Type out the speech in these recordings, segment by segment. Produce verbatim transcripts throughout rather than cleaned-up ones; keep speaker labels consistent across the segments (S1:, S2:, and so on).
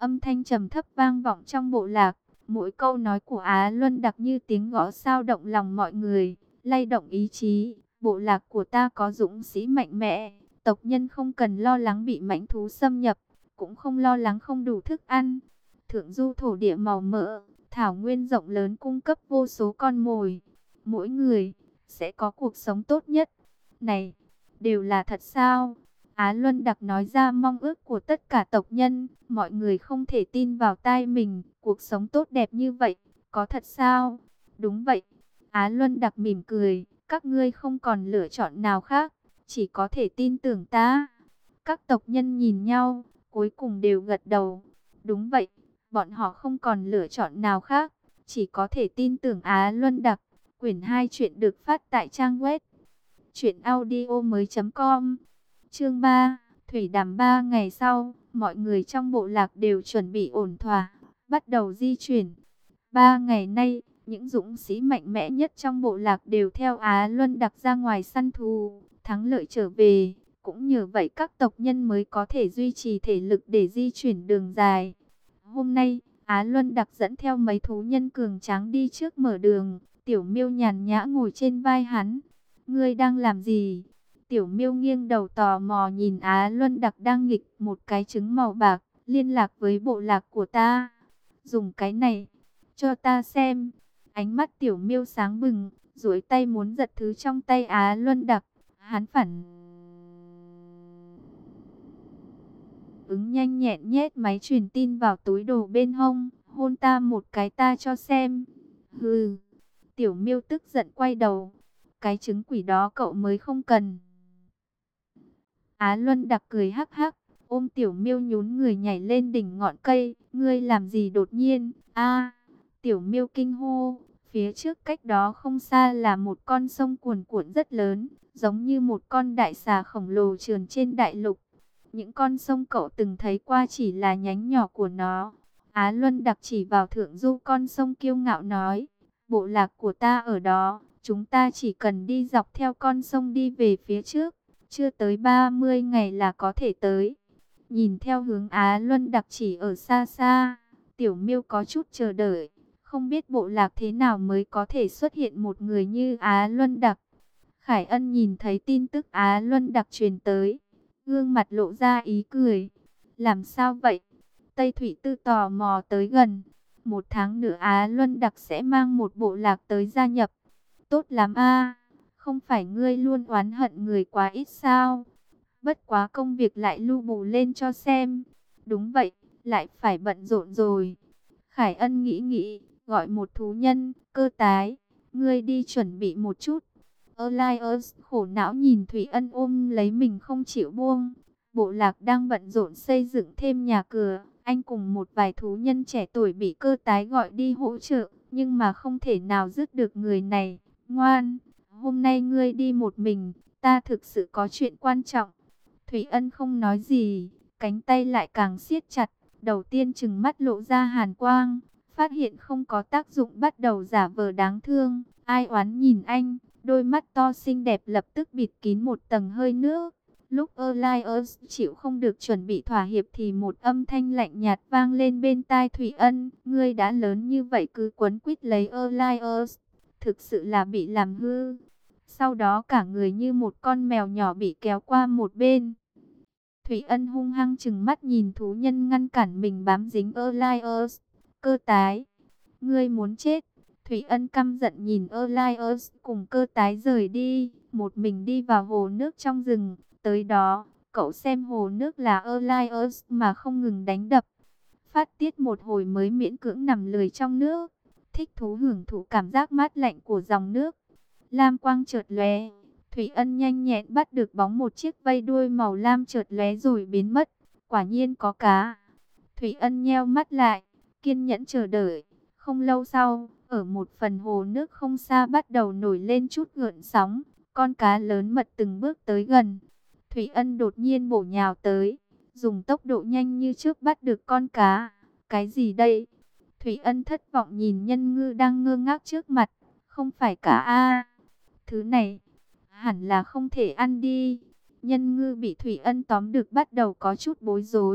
S1: Âm thanh trầm thấp vang vọng trong bộ lạc. Mỗi câu nói của Á Luân Đặc như tiếng gõ sao động lòng mọi người, lay động ý chí. Bộ lạc của ta có dũng sĩ mạnh mẽ, tộc nhân không cần lo lắng bị mãnh thú xâm nhập, cũng không lo lắng không đủ thức ăn. Thượng du thổ địa màu mỡ, thảo nguyên rộng lớn cung cấp vô số con mồi. Mỗi người sẽ có cuộc sống tốt nhất. Này, đều là thật sao? Á Luân Đặc nói ra mong ước của tất cả tộc nhân. Mọi người không thể tin vào tai mình. Cuộc sống tốt đẹp như vậy, có thật sao? Đúng vậy. Á Luân Đặc mỉm cười. Các ngươi không còn lựa chọn nào khác, chỉ có thể tin tưởng ta. Các tộc nhân nhìn nhau, cuối cùng đều gật đầu. Đúng vậy, bọn họ không còn lựa chọn nào khác, chỉ có thể tin tưởng Á Luân Đặc. Quyển hai chuyện được phát tại trang web truyện audio mới chấm com. Chương ba, Thủy Đàm. Ba ngày sau, mọi người trong bộ lạc đều chuẩn bị ổn thỏa, bắt đầu di chuyển. Ba ngày nay, những dũng sĩ mạnh mẽ nhất trong bộ lạc đều theo Á Luân Đặc ra ngoài săn thú, thắng lợi trở về. Cũng nhờ vậy các tộc nhân mới có thể duy trì thể lực để di chuyển đường dài. Hôm nay, Á Luân Đặc dẫn theo mấy thú nhân cường tráng đi trước mở đường. Tiểu Miêu nhàn nhã ngồi trên vai hắn. Ngươi đang làm gì? Tiểu Miêu nghiêng đầu tò mò nhìn Á Luân Đặc đang nghịch một cái trứng màu bạc, liên lạc với bộ lạc của ta. Dùng cái này cho ta xem. Ánh mắt Tiểu Miêu sáng bừng, duỗi tay muốn giật thứ trong tay Á Luân Đặc. Hắn phản ứng nhanh nhẹn nhét máy truyền tin vào túi đồ bên hông. Hôn ta một cái ta cho xem. Hừ. Tiểu Miêu tức giận quay đầu. Cái trứng quỷ đó cậu mới không cần. Á Luân Đặc cười hắc hắc, ôm Tiểu Miêu nhún người nhảy lên đỉnh ngọn cây. Ngươi làm gì đột nhiên? A! Tiểu Miêu kinh hô. Phía trước cách đó không xa là một con sông cuồn cuộn rất lớn, giống như một con đại xà khổng lồ trườn trên đại lục. Những con sông cậu từng thấy qua chỉ là nhánh nhỏ của nó. Á Luân Đặc chỉ vào thượng du con sông kiêu ngạo nói, bộ lạc của ta ở đó, chúng ta chỉ cần đi dọc theo con sông đi về phía trước, chưa tới ba mươi ngày là có thể tới. Nhìn theo hướng Á Luân Đặc chỉ ở xa xa, Tiểu Miêu có chút chờ đợi, không biết bộ lạc thế nào mới có thể xuất hiện một người như Á Luân Đặc. Khải Ân nhìn thấy tin tức Á Luân Đặc truyền tới, gương mặt lộ ra ý cười. Làm sao vậy? Tây Thủy Tư tò mò tới gần. Một tháng nữa Á Luân Đặc sẽ mang một bộ lạc tới gia nhập. Tốt lắm a, không phải ngươi luôn oán hận người quá ít sao? Bất quá công việc lại lu bù lên cho xem. Đúng vậy, lại phải bận rộn rồi. Khải Ân nghĩ nghĩ, gọi một thú nhân, Cơ Tái, ngươi đi chuẩn bị một chút. Elias khổ não nhìn Thủy Ân ôm lấy mình không chịu buông. Bộ lạc đang bận rộn xây dựng thêm nhà cửa. Anh cùng một vài thú nhân trẻ tuổi bị Cơ Tái gọi đi hỗ trợ, nhưng mà không thể nào dứt được người này. Ngoan, hôm nay ngươi đi một mình, ta thực sự có chuyện quan trọng. Thủy Ân không nói gì, cánh tay lại càng siết chặt. Đầu tiên trừng mắt lộ ra hàn quang, phát hiện không có tác dụng bắt đầu giả vờ đáng thương. Ai oán nhìn anh, đôi mắt to xinh đẹp lập tức bịt kín một tầng hơi nước. Lúc Elias chịu không được chuẩn bị thỏa hiệp thì một âm thanh lạnh nhạt vang lên bên tai Thủy Ân. Ngươi đã lớn như vậy cứ quấn quýt lấy Elias, thực sự là bị làm hư. Sau đó cả người như một con mèo nhỏ bị kéo qua một bên. Thủy Ân hung hăng trừng mắt nhìn thú nhân ngăn cản mình bám dính Elias. Cơ Tái, ngươi muốn chết. Thủy Ân căm giận nhìn Elias cùng Cơ Tái rời đi, một mình đi vào hồ nước trong rừng. Tới đó, cậu xem hồ nước là Elias mà không ngừng đánh đập. Phát tiết một hồi mới miễn cưỡng nằm lười trong nước, thích thú hưởng thụ cảm giác mát lạnh của dòng nước. Lam quang chợt lóe, Thủy Ân nhanh nhẹn bắt được bóng một chiếc vây đuôi màu lam chợt lóe rồi biến mất. Quả nhiên có cá. Thủy Ân nheo mắt lại, kiên nhẫn chờ đợi. Không lâu sau, ở một phần hồ nước không xa bắt đầu nổi lên chút gợn sóng. Con cá lớn mật từng bước tới gần. Thủy Ân đột nhiên bổ nhào tới, dùng tốc độ nhanh như chớp bắt được con cá. Cái gì đây? Thủy Ân thất vọng nhìn nhân ngư đang ngơ ngác trước mặt. Không phải cá a, thứ này hẳn là không thể ăn đi. Nhân ngư bị Thủy Ân tóm được bắt đầu có chút bối rối,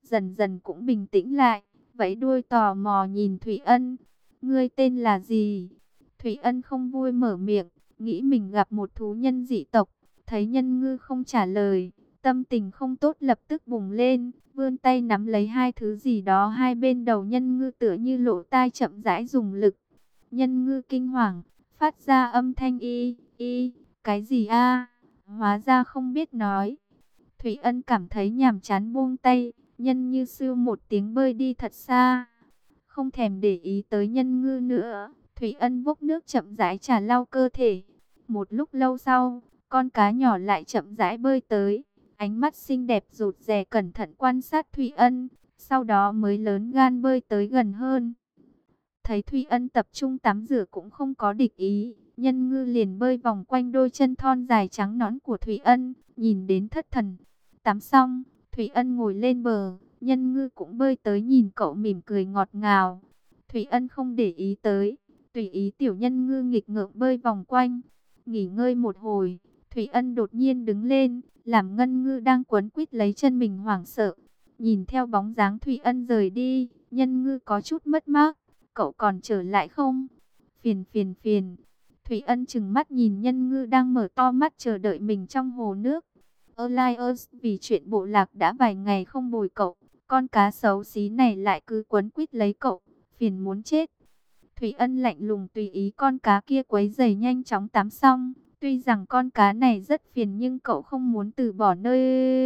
S1: dần dần cũng bình tĩnh lại, vẫy đuôi tò mò nhìn Thủy Ân. Ngươi tên là gì? Thủy Ân không vui mở miệng, nghĩ mình gặp một thú nhân dị tộc, thấy Nhân Ngư không trả lời, tâm tình không tốt lập tức bùng lên, vươn tay nắm lấy hai thứ gì đó hai bên đầu Nhân Ngư tựa như lỗ tai chậm rãi dùng lực. Nhân Ngư kinh hoàng, phát ra âm thanh y, y, cái gì a? Hóa ra không biết nói. Thủy Ân cảm thấy nhàm chán buông tay, Nhân Như sưu một tiếng bơi đi thật xa. Không thèm để ý tới Nhân Ngư nữa, Thủy Ân vốc nước chậm rãi trà lau cơ thể. Một lúc lâu sau, con cá nhỏ lại chậm rãi bơi tới, ánh mắt xinh đẹp rụt rè cẩn thận quan sát Thủy Ân, sau đó mới lớn gan bơi tới gần hơn. Thấy Thủy Ân tập trung tắm rửa cũng không có địch ý, Nhân Ngư liền bơi vòng quanh đôi chân thon dài trắng nõn của Thủy Ân, nhìn đến thất thần. Tắm xong, Thủy Ân ngồi lên bờ, Nhân Ngư cũng bơi tới nhìn cậu mỉm cười ngọt ngào. Thủy Ân không để ý tới, tùy ý tiểu Nhân Ngư nghịch ngợm bơi vòng quanh. Nghỉ ngơi một hồi, Thủy Ân đột nhiên đứng lên, làm Ngân Ngư đang quấn quýt lấy chân mình hoảng sợ. Nhìn theo bóng dáng Thủy Ân rời đi, Nhân Ngư có chút mất mát. Cậu còn trở lại không? Phiền phiền phiền. Thủy Ân trừng mắt nhìn Nhân Ngư đang mở to mắt chờ đợi mình trong hồ nước. Elias, vì chuyện bộ lạc đã vài ngày không bồi cậu, con cá xấu xí này lại cứ quấn quýt lấy cậu, phiền muốn chết. Thủy Ân lạnh lùng tùy ý con cá kia quấy rầy nhanh chóng tắm xong. Tuy rằng con cá này rất phiền nhưng cậu không muốn từ bỏ nơi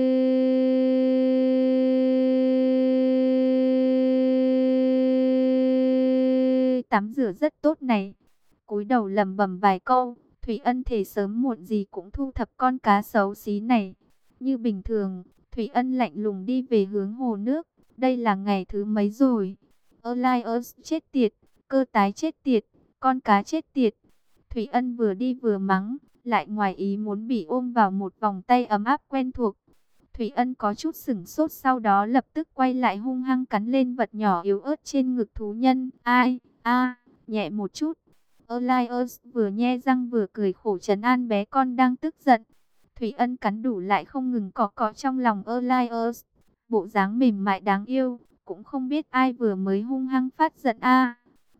S1: tắm rửa rất tốt này. Cúi đầu lẩm bẩm vài câu, Thủy Ân thề sớm muộn gì cũng thu thập con cá xấu xí này. Như bình thường, Thủy Ân lạnh lùng đi về hướng hồ nước. Đây là ngày thứ mấy rồi? Elias chết tiệt, cơ tái chết tiệt, con cá chết tiệt. Thủy Ân vừa đi vừa mắng, lại ngoài ý muốn bị ôm vào một vòng tay ấm áp quen thuộc. Thủy Ân có chút sửng sốt, sau đó lập tức quay lại hung hăng cắn lên vật nhỏ yếu ớt trên ngực thú nhân. Ai, a, nhẹ một chút. Elias vừa nhe răng vừa cười khổ trấn an bé con đang tức giận. Thủy Ân cắn đủ lại không ngừng cọ cọ trong lòng Elias. Bộ dáng mềm mại đáng yêu, cũng không biết ai vừa mới hung hăng phát giận a.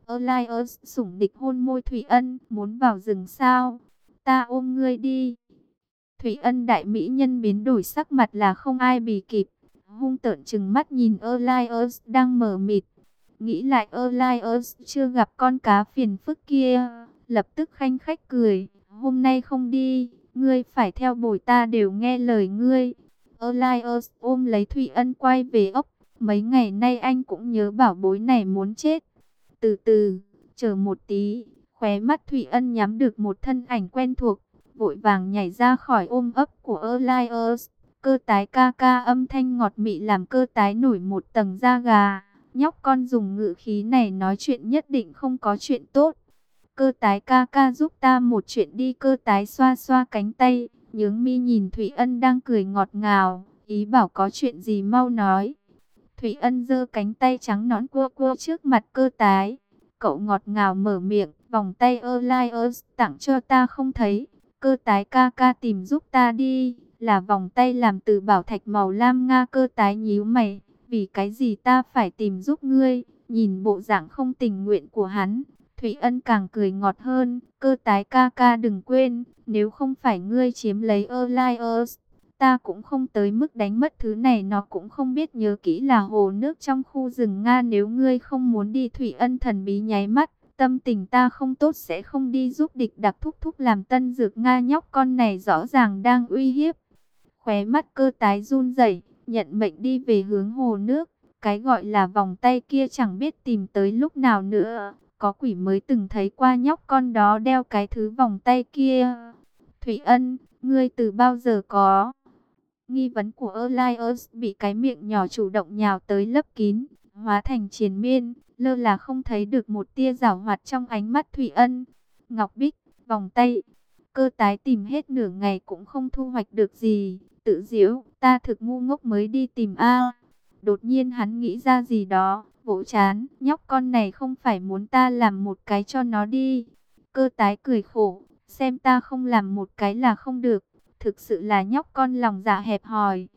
S1: Elias sủng địch hôn môi Thủy Ân, muốn vào rừng sao? Ta ôm ngươi đi. Thủy Ân đại mỹ nhân biến đổi sắc mặt là không ai bì kịp, hung tợn trừng mắt nhìn Elias đang mờ mịt. Nghĩ lại Elias chưa gặp con cá phiền phức kia, lập tức khanh khách cười. Hôm nay không đi, ngươi phải theo bồi ta đều nghe lời ngươi. Elias ôm lấy Thủy Ân quay về ốc. Mấy ngày nay anh cũng nhớ bảo bối này muốn chết. Từ từ, chờ một tí, khóe mắt Thủy Ân nhắm được một thân ảnh quen thuộc, vội vàng nhảy ra khỏi ôm ấp của Elias. Cơ tái ca ca âm thanh ngọt mị làm cơ tái nổi một tầng da gà. Nhóc con dùng ngữ khí này nói chuyện nhất định không có chuyện tốt. Cơ tái ca ca giúp ta một chuyện đi. Cơ tái xoa xoa cánh tay, nhướng mi nhìn Thủy Ân đang cười ngọt ngào, ý bảo có chuyện gì mau nói. Thủy Ân giơ cánh tay trắng nõn cua cua trước mặt cơ tái. Cậu ngọt ngào mở miệng, vòng tay Elias tặng cho ta không thấy. Cơ tái ca ca tìm giúp ta đi. Là vòng tay làm từ bảo thạch màu lam nga. Cơ tái nhíu mày, vì cái gì ta phải tìm giúp ngươi? Nhìn bộ dạng không tình nguyện của hắn, Thủy Ân càng cười ngọt hơn. Cơ tái ca ca đừng quên, nếu không phải ngươi chiếm lấy Elias, ta cũng không tới mức đánh mất thứ này. Nó cũng không biết nhớ kỹ là hồ nước trong khu rừng Nga. Nếu ngươi không muốn đi, Thủy Ân thần bí nháy mắt, tâm tình ta không tốt sẽ không đi giúp địch đặc thúc thúc làm tân dược Nga. Nhóc con này rõ ràng đang uy hiếp. Khóe mắt cơ tái run rẩy, nhận mệnh đi về hướng hồ nước. Cái gọi là vòng tay kia chẳng biết tìm tới lúc nào nữa. Có quỷ mới từng thấy qua nhóc con đó đeo cái thứ vòng tay kia. Thủy Ân, ngươi từ bao giờ có? Nghi vấn của Elias bị cái miệng nhỏ chủ động nhào tới lấp kín, hóa thành triền miên, lơ là không thấy được một tia giảo hoạt trong ánh mắt Thủy Ân. Ngọc bích, vòng tay. Cơ tái tìm hết nửa ngày cũng không thu hoạch được gì, tự giễu, ta thực ngu ngốc mới đi tìm a. Đột nhiên hắn nghĩ ra gì đó, vỗ chán, nhóc con này không phải muốn ta làm một cái cho nó đi. Cơ tái cười khổ, xem ta không làm một cái là không được, thực sự là nhóc con lòng dạ hẹp hòi.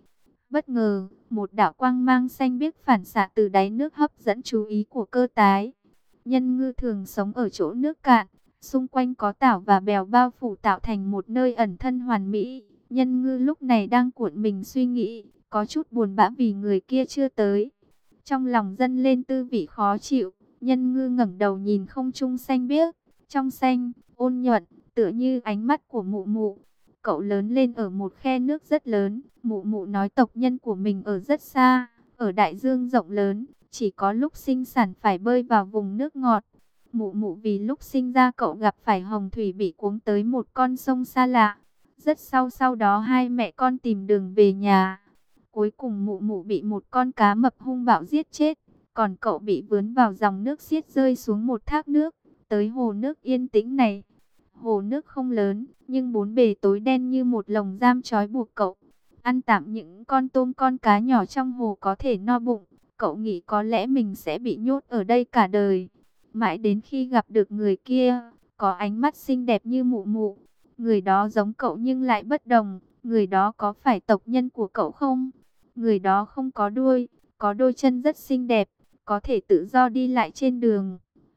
S1: Bất ngờ, một đạo quang mang xanh biếc phản xạ từ đáy nước hấp dẫn chú ý của Cơ Tái. Nhân ngư thường sống ở chỗ nước cạn, xung quanh có tảo và bèo bao phủ tạo thành một nơi ẩn thân hoàn mỹ. Nhân ngư lúc này đang cuộn mình suy nghĩ, có chút buồn bã vì người kia chưa tới. Trong lòng dâng lên tư vị khó chịu, nhân ngư ngẩng đầu nhìn không trung xanh biếc, trong xanh, ôn nhuận, tựa như ánh mắt của mụ mụ. Cậu lớn lên ở một khe nước rất lớn, mụ mụ nói tộc nhân của mình ở rất xa, ở đại dương rộng lớn, chỉ có lúc sinh sản phải bơi vào vùng nước ngọt. Mụ mụ vì lúc sinh ra cậu gặp phải hồng thủy bị cuốn tới một con sông xa lạ. Rất sau sau đó hai mẹ con tìm đường về nhà. Cuối cùng mụ mụ bị một con cá mập hung bạo giết chết, còn cậu bị vướng vào dòng nước xiết rơi xuống một thác nước, tới hồ nước yên tĩnh này. Hồ nước không lớn, nhưng bốn bề tối đen như một lồng giam trói buộc cậu. Ăn tạm những con tôm con cá nhỏ trong hồ có thể no bụng. Cậu nghĩ có lẽ mình sẽ bị nhốt ở đây cả đời. Mãi đến khi gặp được người kia, có ánh mắt xinh đẹp như mụ mụ. Người đó giống cậu nhưng lại bất đồng. Người đó có phải tộc nhân của cậu không? Người đó không có đuôi, có đôi chân rất xinh đẹp, có thể tự do đi lại trên đường.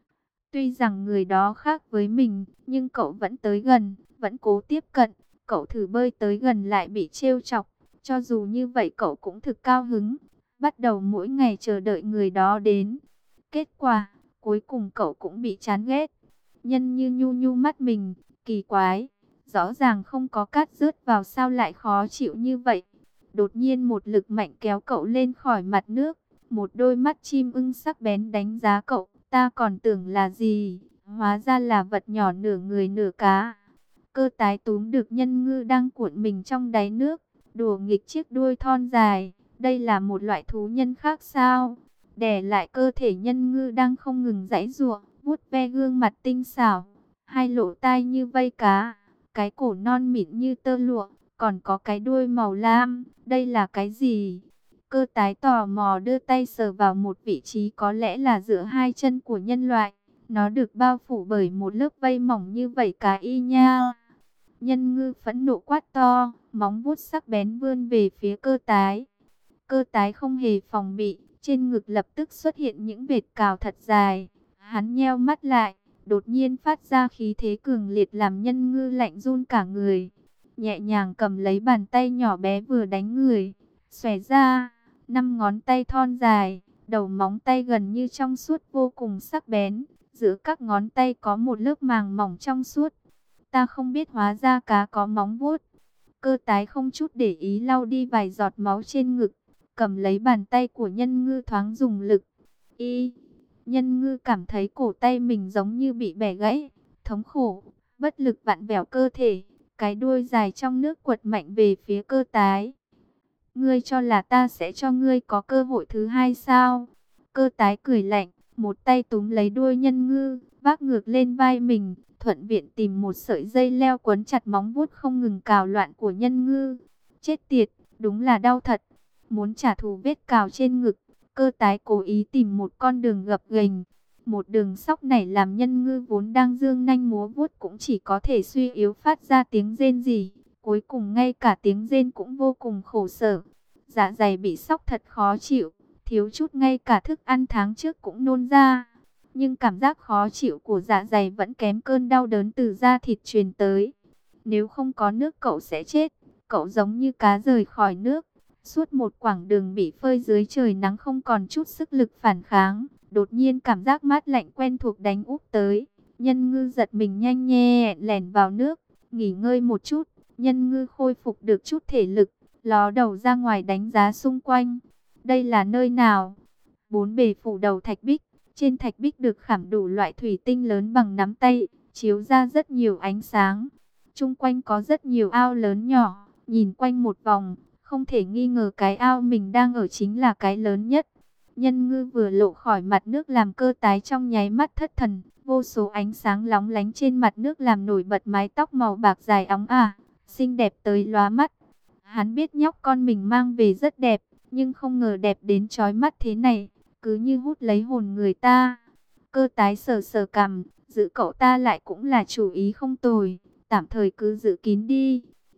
S1: Tuy rằng người đó khác với mình, nhưng cậu vẫn tới gần, vẫn cố tiếp cận. Cậu thử bơi tới gần lại bị trêu chọc. Cho dù như vậy cậu cũng thực cao hứng. Bắt đầu mỗi ngày chờ đợi người đó đến. Kết quả, cuối cùng cậu cũng bị chán ghét. Nhân như nhu nhu mắt mình, kỳ quái. Rõ ràng không có cát rớt vào sao lại khó chịu như vậy. Đột nhiên một lực mạnh kéo cậu lên khỏi mặt nước. Một đôi mắt chim ưng sắc bén đánh giá cậu. Ta còn tưởng là gì? Hóa ra là vật nhỏ nửa người nửa cá. Cơ Tái túm được nhân ngư đang cuộn mình trong đáy nước. Đùa nghịch chiếc đuôi thon dài. Đây là một loại thú nhân khác sao? Đè lại cơ thể nhân ngư đang không ngừng giãy giụa, vuốt ve gương mặt tinh xảo. Hai lỗ tai như vây cá. Cái cổ non mịn như tơ lụa. Còn có cái đuôi màu lam. Đây là cái gì? Cơ Tái tò mò đưa tay sờ vào một vị trí có lẽ là giữa hai chân của nhân loại. Nó được bao phủ bởi một lớp vây mỏng như vảy cá y nha. Nhân ngư phẫn nộ quát to, móng vuốt sắc bén vươn về phía Cơ Tái. Cơ Tái không hề phòng bị, trên ngực lập tức xuất hiện những vệt cào thật dài. Hắn nheo mắt lại, đột nhiên phát ra khí thế cường liệt làm nhân ngư lạnh run cả người. Nhẹ nhàng cầm lấy bàn tay nhỏ bé vừa đánh người, xòe ra, năm ngón tay thon dài, đầu móng tay gần như trong suốt vô cùng sắc bén. Giữa các ngón tay có một lớp màng mỏng trong suốt. Ta không biết hóa ra cá có móng vuốt. Cơ Tái không chút để ý lau đi vài giọt máu trên ngực, cầm lấy bàn tay của nhân ngư thoáng dùng lực. Y, nhân ngư cảm thấy cổ tay mình giống như bị bẻ gãy, thống khổ, bất lực vặn vẹo cơ thể, cái đuôi dài trong nước quật mạnh về phía Cơ Tái. Ngươi cho là ta sẽ cho ngươi có cơ hội thứ hai sao? Cơ Tái cười lạnh, một tay túm lấy đuôi nhân ngư, vác ngược lên vai mình, thuận viện tìm một sợi dây leo quấn chặt móng vuốt không ngừng cào loạn của nhân ngư. Chết tiệt, đúng là đau thật. Muốn trả thù vết cào trên ngực, Cơ Tái cố ý tìm một con đường gập ghềnh. Một đường sóc này làm nhân ngư vốn đang dương nanh múa vuốt cũng chỉ có thể suy yếu phát ra tiếng rên rỉ. Cuối cùng ngay cả tiếng rên cũng vô cùng khổ sở. Dạ dày bị sóc thật khó chịu, thiếu chút ngay cả thức ăn tháng trước cũng nôn ra. Nhưng cảm giác khó chịu của dạ dày vẫn kém cơn đau đớn từ da thịt truyền tới. Nếu không có nước cậu sẽ chết. Cậu giống như cá rời khỏi nước. Suốt một quãng đường bị phơi dưới trời nắng không còn chút sức lực phản kháng. Đột nhiên cảm giác mát lạnh quen thuộc đánh úp tới. Nhân ngư giật mình nhanh nhẹ lẻn vào nước, nghỉ ngơi một chút. Nhân ngư khôi phục được chút thể lực, ló đầu ra ngoài đánh giá xung quanh. Đây là nơi nào? Bốn bề phủ đầu thạch bích. Trên thạch bích được khảm đủ loại thủy tinh lớn bằng nắm tay, chiếu ra rất nhiều ánh sáng. Trung quanh có rất nhiều ao lớn nhỏ, nhìn quanh một vòng, không thể nghi ngờ cái ao mình đang ở chính là cái lớn nhất. Nhân ngư vừa lộ khỏi mặt nước làm Cơ Tái trong nháy mắt thất thần, vô số ánh sáng lóng lánh trên mặt nước làm nổi bật mái tóc màu bạc dài óng ả, xinh đẹp tới lóa mắt. Hắn biết nhóc con mình mang về rất đẹp, nhưng không ngờ đẹp đến chói mắt thế này, cứ như hút lấy hồn người ta. Cơ Tái sờ sờ cằm, giữ cậu ta lại cũng là chủ ý không tồi, tạm thời cứ giữ kín đi.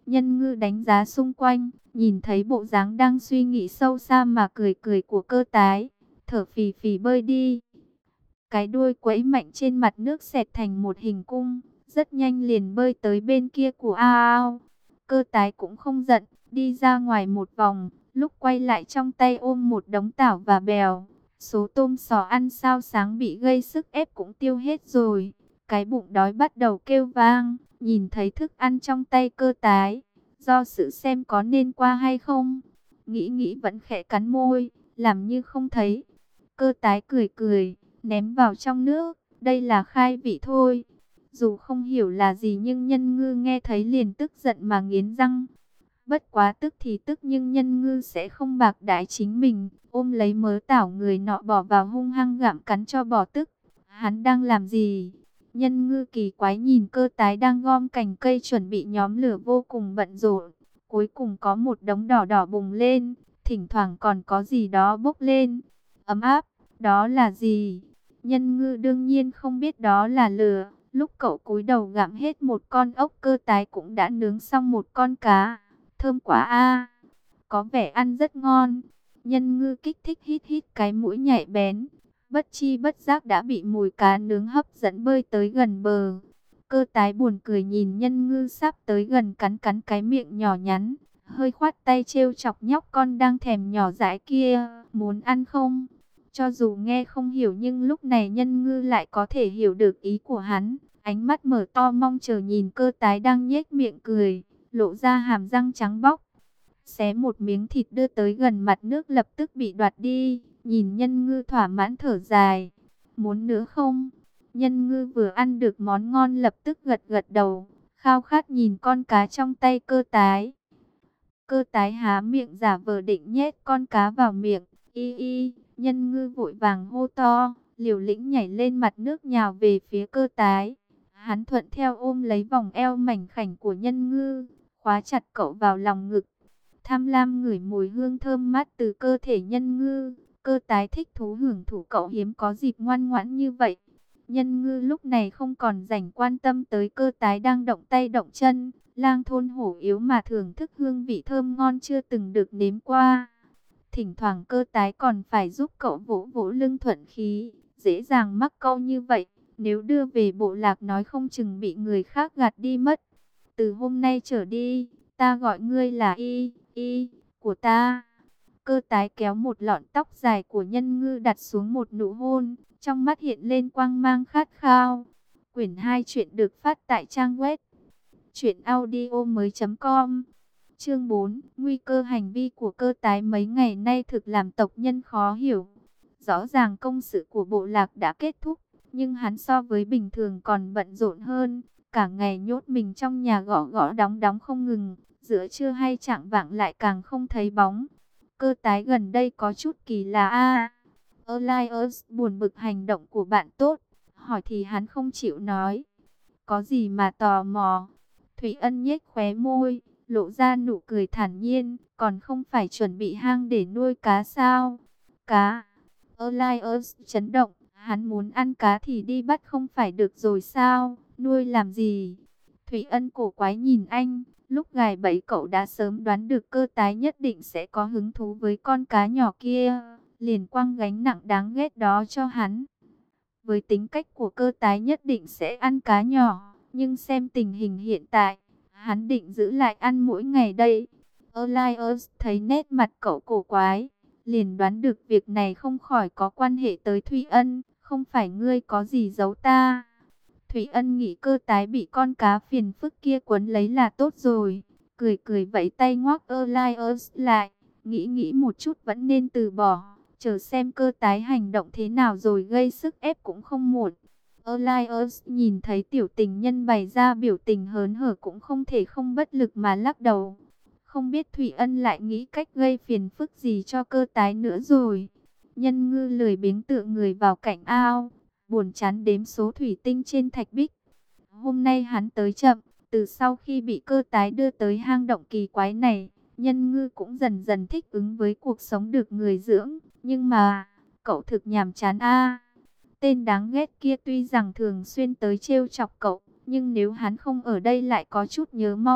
S1: Nhân Ngư đánh giá xung quanh, nhìn thấy bộ dáng đang suy nghĩ sâu xa mà cười cười của Cơ Tái, thở phì phì bơi đi. Cái đuôi quẫy mạnh trên mặt nước xẹt thành một hình cung, rất nhanh liền bơi tới bên kia của ao. Cơ Tái cũng không giận, đi ra ngoài một vòng, lúc quay lại trong tay ôm một đống tảo và bèo. Số tôm sò ăn sao sáng bị gây sức ép cũng tiêu hết rồi. Cái bụng đói bắt đầu kêu vang, nhìn thấy thức ăn trong tay Cơ Tái, do sự xem có nên qua hay không. Nghĩ nghĩ vẫn khẽ cắn môi, làm như không thấy. Cơ Tái cười cười, ném vào trong nước, đây là khai vị thôi. Dù không hiểu là gì nhưng Nhân Ngư nghe thấy liền tức giận mà nghiến răng. Bất quá tức thì tức nhưng Nhân Ngư sẽ không bạc đãi chính mình, ôm lấy mớ tảo người nọ bỏ vào hung hăng gặm cắn cho bỏ tức. Hắn đang làm gì? Nhân Ngư kỳ quái nhìn Cơ Tái đang gom cành cây chuẩn bị nhóm lửa vô cùng bận rộn. Cuối cùng có một đống đỏ đỏ bùng lên, thỉnh thoảng còn có gì đó bốc lên. Ấm áp, đó là gì? Nhân Ngư đương nhiên không biết đó là lửa. Lúc cậu cúi đầu gặm hết một con ốc, Cơ Tái cũng đã nướng xong một con cá. Thơm quá a, có vẻ ăn rất ngon. Nhân Ngư kích thích hít hít cái mũi nhạy bén, bất chi bất giác đã bị mùi cá nướng hấp dẫn bơi tới gần bờ. Cơ Tái buồn cười nhìn Nhân Ngư sắp tới gần, cắn cắn cái miệng nhỏ nhắn, hơi khoát tay trêu chọc nhóc con đang thèm nhỏ dãi kia, muốn ăn không? Cho dù nghe không hiểu nhưng lúc này Nhân Ngư lại có thể hiểu được ý của hắn, ánh mắt mở to mong chờ nhìn Cơ Tái đang nhếch miệng cười, lộ ra hàm răng trắng bóc. Xé một miếng thịt đưa tới gần mặt nước lập tức bị đoạt đi, nhìn Nhân Ngư thỏa mãn thở dài. Muốn nữa không? Nhân Ngư vừa ăn được món ngon lập tức gật gật đầu, khao khát nhìn con cá trong tay Cơ Tái. Cơ Tái há miệng giả vờ định nhét con cá vào miệng, y y, Nhân Ngư vội vàng hô to, liều lĩnh nhảy lên mặt nước nhào về phía Cơ Tái. Hắn thuận theo ôm lấy vòng eo mảnh khảnh của Nhân Ngư, khóa chặt cậu vào lòng ngực. Tham lam ngửi mùi hương thơm mát từ cơ thể Nhân Ngư, Cơ Tái thích thú hưởng thụ cậu hiếm có dịp ngoan ngoãn như vậy. Nhân Ngư lúc này không còn rảnh quan tâm tới Cơ Tái đang động tay động chân, lang thôn hổ yếu mà thưởng thức hương vị thơm ngon chưa từng được nếm qua. Thỉnh thoảng Cơ Tái còn phải giúp cậu vỗ vỗ lưng thuận khí, dễ dàng mắc câu như vậy, nếu đưa về bộ lạc nói không chừng bị người khác gạt đi mất. Từ hôm nay trở đi, ta gọi ngươi là y, y, của ta. Cơ Tái kéo một lọn tóc dài của Nhân Ngư đặt xuống một nụ hôn, trong mắt hiện lên quang mang khát khao. Quyển hai chuyện được phát tại trang web truyện audio mới chấm com. Chương bốn, nguy cơ hành vi của Cơ Tái mấy ngày nay thực làm tộc nhân khó hiểu. Rõ ràng công sự của bộ lạc đã kết thúc, nhưng hắn so với bình thường còn bận rộn hơn, cả ngày nhốt mình trong nhà gõ gõ đóng đóng không ngừng, giữa trưa hay chạng vạng lại càng không thấy bóng. Cơ Tái gần đây có chút kỳ lạ a. Elias buồn bực hành động của bạn tốt, hỏi thì hắn không chịu nói. Có gì mà tò mò? Thủy Ân nhếch khóe môi, lộ ra nụ cười thản nhiên, còn không phải chuẩn bị hang để nuôi cá sao? Cá? Elias chấn động, hắn muốn ăn cá thì đi bắt không phải được rồi sao? Nuôi làm gì? Thủy Ân cổ quái nhìn anh, lúc gài bẫy cậu đã sớm đoán được Cơ Tái nhất định sẽ có hứng thú với con cá nhỏ kia, liền quăng gánh nặng đáng ghét đó cho hắn. Với tính cách của Cơ Tái nhất định sẽ ăn cá nhỏ, nhưng xem tình hình hiện tại, hắn định giữ lại ăn mỗi ngày đây. Elias thấy nét mặt cậu cổ quái, liền đoán được việc này không khỏi có quan hệ tới Thủy Ân, không phải ngươi có gì giấu ta. Thủy Ân nghĩ Cơ Tái bị con cá phiền phức kia quấn lấy là tốt rồi, cười cười vẫy tay ngoắc Elias lại, nghĩ nghĩ một chút vẫn nên từ bỏ, chờ xem Cơ Tái hành động thế nào rồi gây sức ép cũng không muộn. Elias nhìn thấy tiểu tình nhân bày ra biểu tình hớn hở cũng không thể không bất lực mà lắc đầu. Không biết Thủy Ân lại nghĩ cách gây phiền phức gì cho Cơ Tái nữa rồi. Nhân Ngư lười biếng tựa người vào cạnh ao, buồn chán đếm số thủy tinh trên thạch bích. Hôm nay hắn tới chậm, từ sau khi bị Cơ Tái đưa tới hang động kỳ quái này, Nhân Ngư cũng dần dần thích ứng với cuộc sống được người dưỡng. Nhưng mà, cậu thực nhàm chán a. Tên đáng ghét kia tuy rằng thường xuyên tới trêu chọc cậu, nhưng nếu hắn không ở đây lại có chút nhớ mong.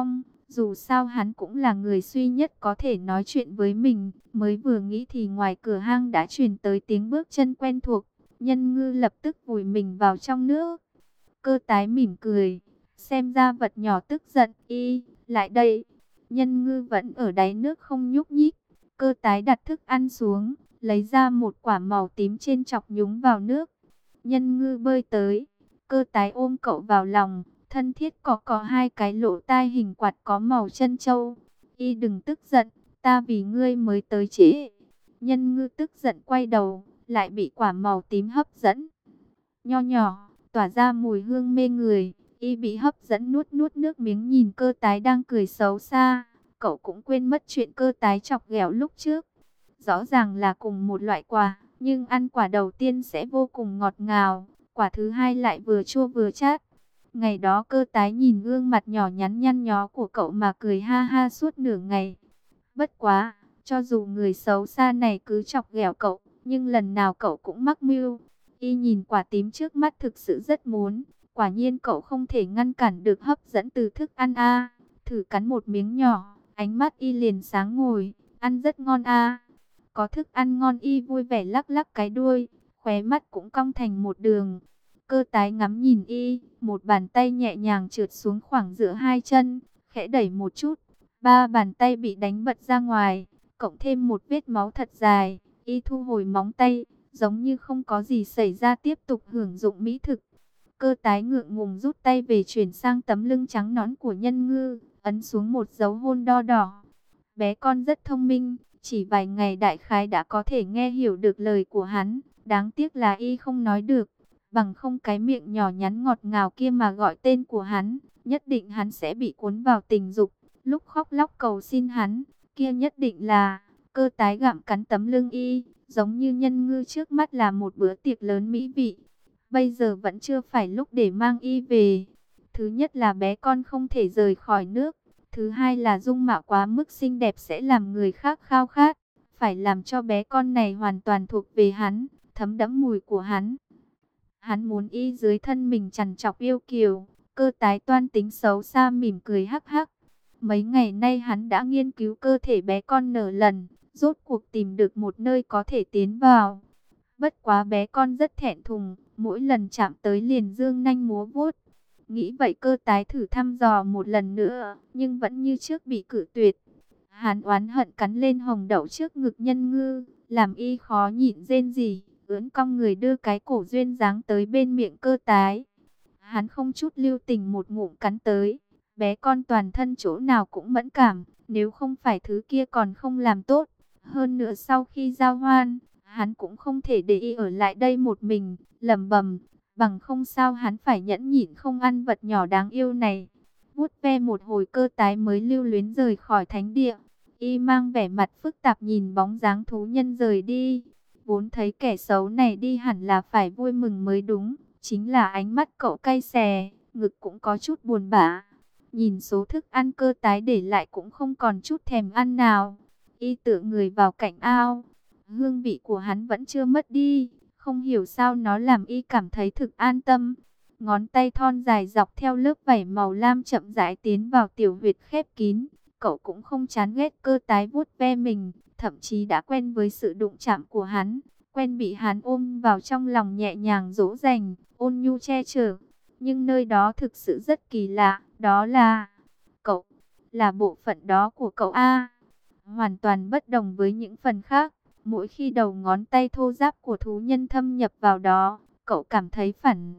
S1: Dù sao hắn cũng là người duy nhất có thể nói chuyện với mình. Mới vừa nghĩ thì ngoài cửa hang đã truyền tới tiếng bước chân quen thuộc. Nhân Ngư lập tức vùi mình vào trong nước. Cơ tái mỉm cười. Xem ra vật nhỏ tức giận. Y, lại đây. Nhân Ngư vẫn ở đáy nước không nhúc nhích. Cơ tái đặt thức ăn xuống. Lấy ra một quả màu tím trên chọc nhúng vào nước. Nhân Ngư bơi tới. Cơ tái ôm cậu vào lòng. Thân thiết có có hai cái lỗ tai hình quạt có màu chân châu. Y đừng tức giận. Ta vì ngươi mới tới trễ. Nhân Ngư tức giận quay đầu. Lại bị quả màu tím hấp dẫn. Nho nhỏ, tỏa ra mùi hương mê người. Y bị hấp dẫn nuốt nuốt nước miếng nhìn cơ tái đang cười xấu xa. Cậu cũng quên mất chuyện cơ tái chọc ghẹo lúc trước. Rõ ràng là cùng một loại quả, nhưng ăn quả đầu tiên sẽ vô cùng ngọt ngào. Quả thứ hai lại vừa chua vừa chát. Ngày đó cơ tái nhìn gương mặt nhỏ nhắn nhăn nhó của cậu mà cười ha ha suốt nửa ngày. Bất quá, cho dù người xấu xa này cứ chọc ghẹo cậu, nhưng lần nào cậu cũng mắc mưu. Y nhìn quả tím trước mắt thực sự rất muốn. Quả nhiên cậu không thể ngăn cản được hấp dẫn từ thức ăn a. Thử cắn một miếng nhỏ, ánh mắt Y liền sáng ngời. Ăn rất ngon a. Có thức ăn ngon Y vui vẻ lắc lắc cái đuôi, khóe mắt cũng cong thành một đường. Cơ tái ngắm nhìn Y, một bàn tay nhẹ nhàng trượt xuống khoảng giữa hai chân, khẽ đẩy một chút. Ba bàn tay bị đánh bật ra ngoài, cộng thêm một vết máu thật dài. Y thu hồi móng tay, giống như không có gì xảy ra tiếp tục hưởng dụng mỹ thực. Cơ tái ngượng ngùng rút tay về chuyển sang tấm lưng trắng nõn của Nhân Ngư, ấn xuống một dấu hôn đo đỏ. Bé con rất thông minh, chỉ vài ngày đại khái đã có thể nghe hiểu được lời của hắn. Đáng tiếc là Y không nói được, bằng không cái miệng nhỏ nhắn ngọt ngào kia mà gọi tên của hắn, nhất định hắn sẽ bị cuốn vào tình dục. Lúc khóc lóc cầu xin hắn, kia nhất định là... Cơ tái gặm cắn tấm lưng Y, giống như Nhân Ngư trước mắt là một bữa tiệc lớn mỹ vị. Bây giờ vẫn chưa phải lúc để mang Y về. Thứ nhất là bé con không thể rời khỏi nước. Thứ hai là dung mạo quá mức xinh đẹp sẽ làm người khác khao khát. Phải làm cho bé con này hoàn toàn thuộc về hắn, thấm đẫm mùi của hắn. Hắn muốn Y dưới thân mình trằn trọc yêu kiều. Cơ tái toan tính xấu xa mỉm cười hắc hắc. Mấy ngày nay hắn đã nghiên cứu cơ thể bé con nở lần, rốt cuộc tìm được một nơi có thể tiến vào. Bất quá bé con rất thẹn thùng, mỗi lần chạm tới liền dương nanh múa vuốt. Nghĩ vậy cơ tái thử thăm dò một lần nữa, nhưng vẫn như trước bị cự tuyệt. Hắn oán hận cắn lên hồng đậu trước ngực Nhân Ngư, làm Y khó nhịn rên rỉ, ưỡn cong người đưa cái cổ duyên dáng tới bên miệng cơ tái. Hắn không chút lưu tình một ngụm cắn tới. Bé con toàn thân chỗ nào cũng mẫn cảm, nếu không phải thứ kia còn không làm tốt. Hơn nữa sau khi giao hoan, hắn cũng không thể để Y ở lại đây một mình, lẩm bẩm, bằng không sao hắn phải nhẫn nhịn không ăn vật nhỏ đáng yêu này. Vuốt ve một hồi cơ tái mới lưu luyến rời khỏi thánh địa. Y mang vẻ mặt phức tạp nhìn bóng dáng thú nhân rời đi. Vốn thấy kẻ xấu này đi hẳn là phải vui mừng mới đúng, chính là ánh mắt cậu cay xè, ngực cũng có chút buồn bã. Nhìn số thức ăn cơ tái để lại cũng không còn chút thèm ăn nào. Y tựa người vào cạnh ao. Hương vị của hắn vẫn chưa mất đi. Không hiểu sao nó làm Y cảm thấy thực an tâm. Ngón tay thon dài dọc theo lớp vảy màu lam chậm rãi tiến vào tiểu huyệt khép kín. Cậu cũng không chán ghét cơ tái vuốt ve mình. Thậm chí đã quen với sự đụng chạm của hắn. Quen bị hắn ôm vào trong lòng nhẹ nhàng dỗ dành, ôn nhu che chở. Nhưng nơi đó thực sự rất kỳ lạ. Đó là... cậu. Là bộ phận đó của cậu A. Hoàn toàn bất đồng với những phần khác. Mỗi khi đầu ngón tay thô ráp của thú nhân thâm nhập vào đó, cậu cảm thấy phản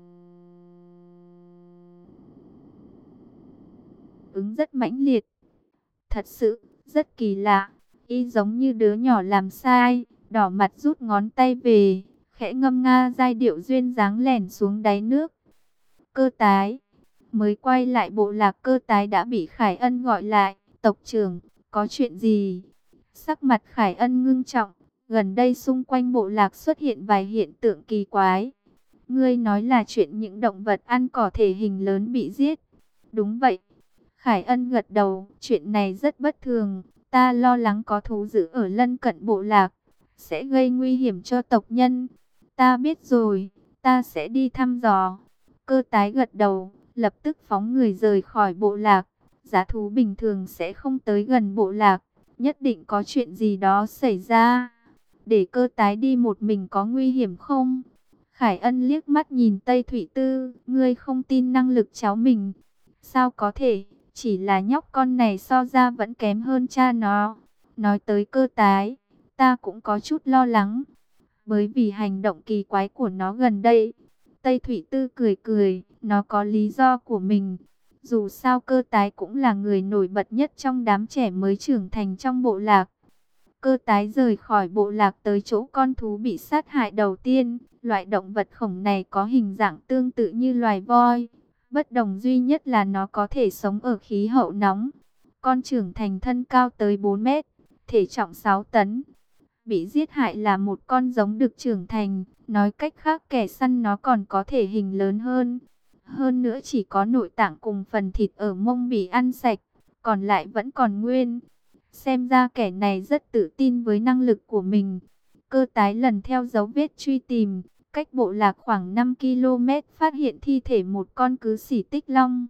S1: ứng rất mãnh liệt. Thật sự, rất kỳ lạ. Y giống như đứa nhỏ làm sai, đỏ mặt rút ngón tay về, khẽ ngâm nga giai điệu duyên dáng lẻn xuống đáy nước. Cơ tái. Mới quay lại bộ lạc cơ tái đã bị Khải Ân gọi lại. Tộc trưởng, có chuyện gì? Sắc mặt Khải Ân ngưng trọng. Gần đây xung quanh bộ lạc xuất hiện vài hiện tượng kỳ quái. Ngươi nói là chuyện những động vật ăn cỏ thể hình lớn bị giết. Đúng vậy. Khải Ân gật đầu. Chuyện này rất bất thường. Ta lo lắng có thú dữ ở lân cận bộ lạc, sẽ gây nguy hiểm cho tộc nhân. Ta biết rồi. Ta sẽ đi thăm dò. Cơ tái gật đầu, lập tức phóng người rời khỏi bộ lạc. Dã thú bình thường sẽ không tới gần bộ lạc, nhất định có chuyện gì đó xảy ra. Để Cơ Tái đi một mình có nguy hiểm không? Khải Ân liếc mắt nhìn Tây Thủy Tư, ngươi không tin năng lực cháu mình. Sao có thể, chỉ là nhóc con này so ra vẫn kém hơn cha nó. Nói tới Cơ Tái, ta cũng có chút lo lắng, bởi vì hành động kỳ quái của nó gần đây. Tây Thủy Tư cười cười, nó có lý do của mình. Dù sao Cơ Tái cũng là người nổi bật nhất trong đám trẻ mới trưởng thành trong bộ lạc. Cơ Tái rời khỏi bộ lạc tới chỗ con thú bị sát hại đầu tiên. Loại động vật khổng này có hình dạng tương tự như loài voi. Bất đồng duy nhất là nó có thể sống ở khí hậu nóng. Con trưởng thành thân cao tới bốn mét, thể trọng sáu tấn. Bị giết hại là một con giống đực trưởng thành. Nói cách khác kẻ săn nó còn có thể hình lớn hơn. Hơn nữa chỉ có nội tạng cùng phần thịt ở mông bị ăn sạch, còn lại vẫn còn nguyên. Xem ra kẻ này rất tự tin với năng lực của mình. Cơ Tái lần theo dấu vết truy tìm, cách bộ lạc khoảng năm ki lô mét phát hiện thi thể một con cứ xỉ tích long.